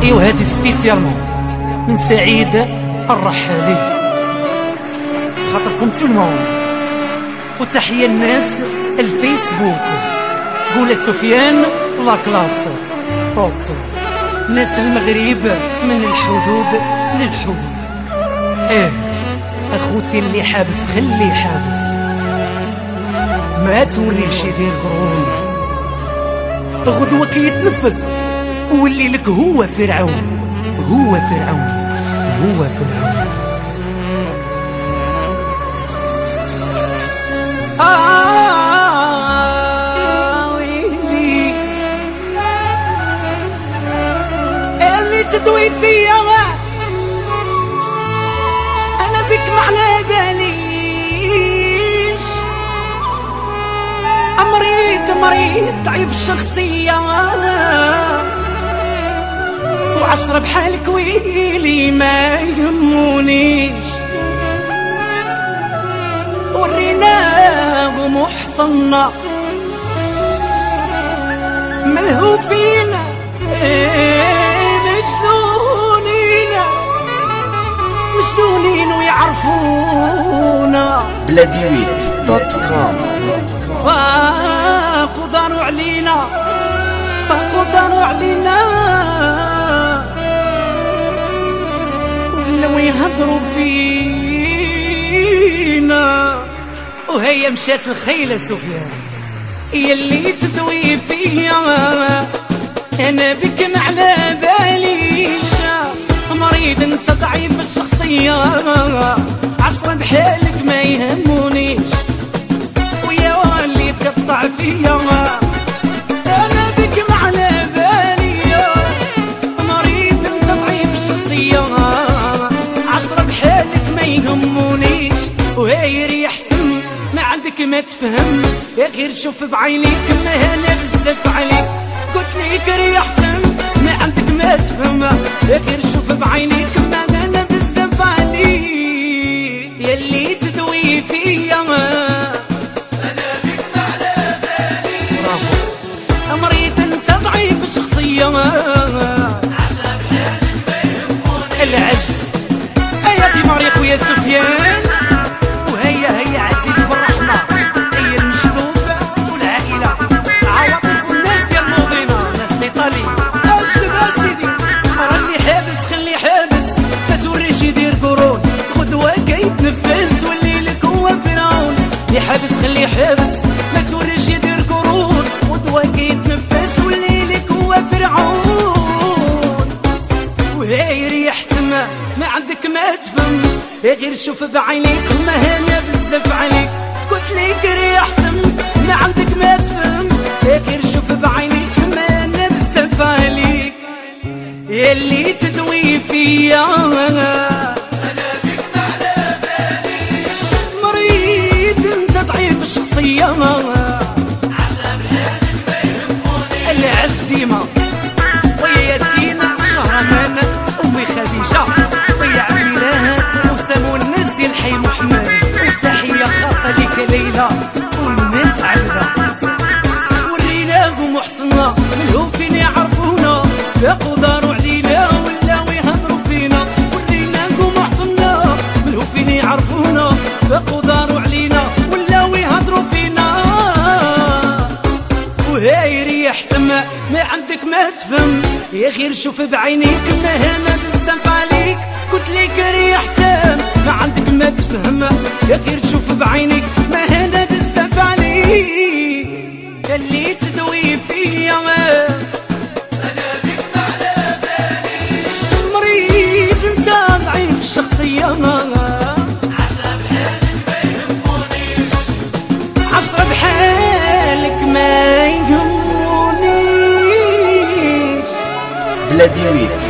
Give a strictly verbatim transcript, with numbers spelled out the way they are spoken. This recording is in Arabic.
ايوا هادي سبيسيالمون من سعيد الرحالي خاطركم تو الموند. وتحية الناس الفيسبوك، قول سفيان لا كلاس طوب، ناس المغرب من الحدود للحدود. اه اخوتي اللي حابس خلي حابس، ما توريش يدير قرون، غدوة كيتنفس واللي لك هو فرعون، هو فرعون، هو فرعون. آه ويلي اللي تدوي فيا أنا بك معنا باليش، مريض مريض ضعيف الشخصية وعشرة بحالك ويلي ما يهمونيش، وريناه محصنا ملهوفين مجنونين مجنونين ويعرفونا. بلاديويت دوت كوم. فقدروا علينا فقدروا علينا ولاو يهضروا فينا، وهي مشات الخيلة سفيان هي اللي تدوي فيا، انا بك على باليش، مريض انت ضعيف الشخصية، عشرة بحالك ما يهمونيش، ويا واللي تقطع فيا انا بك على بالي، مريض انت ضعيف الشخصية، عشرة بحالك ما يهمونيش، وهي ريحتم ما عندك ما تفهم، يا غير شوف بعينيك ما انا بزاف عليك، قلت ليك ريحتم ما عندك ما تفهم، يا غير شوف بعينيك ما انا بزاف عليك، يلي تدوي فيا انا بك على بالي، برافو مريض انت ضعيف الشخصية، عشرة بحالك ما يهموني العز. ايا دي ماري خويا سفيان، وهيا هيا عزيز بالرحمة، هي المشدوبة والعائلة، عواطف والناس ديال الموضينة، ناس الإيطالي، اش دابا سيدي، راني حابس خلي حابس، ما توريش يدير قرون، غدوة كيتنفس واللي لك هو فرعون، اللي حابس خلي حابس، ما توريش يدير قرون، غدوة كيتنفس واللي لك هو فرعون، وهي ريحت ما ما عندك ما تفهم، غير شوف بعينيك ما هنا بزاف عليك، قلت ليك ريحت ما عندك ما تفهم، غير شوف بعينيك ما هنا بزاف عليك، يلي تدوي فيا انا بك على بالي، مريض انت ضعيف الشخصية، عشرة بحالك ما يهموني العز ديما، ويا ياسين شهرمان امي خديجة ويا عبيلاه وسام والناس ديال حي محمد، وتحية خاصة ليك ليلى والناس عبدة، وريناهم وحصنا ملهوفين يعرفونا، يقدروا علينا ولاو يهضروا فينا، وريناهم وحصنا ملهوفين يعرفونا، يقدروا علينا ولاو يهضروا فينا، وهاي ريحت ما ما عندك ما تفهم، يا غير شوف بعينيك ما هنا بزاف عليك، قلت ليك ريحت ما عندك ما تفهم، يا غير شوف بعينيك ما هنا بزاف عليك، اللي تدوي فيا انا بك على بالي، مريض انت ضعيف الشخصية، عشرة بحالك ما يهمونيش، عشرة بحالك ما يهمونيش. بلاديويت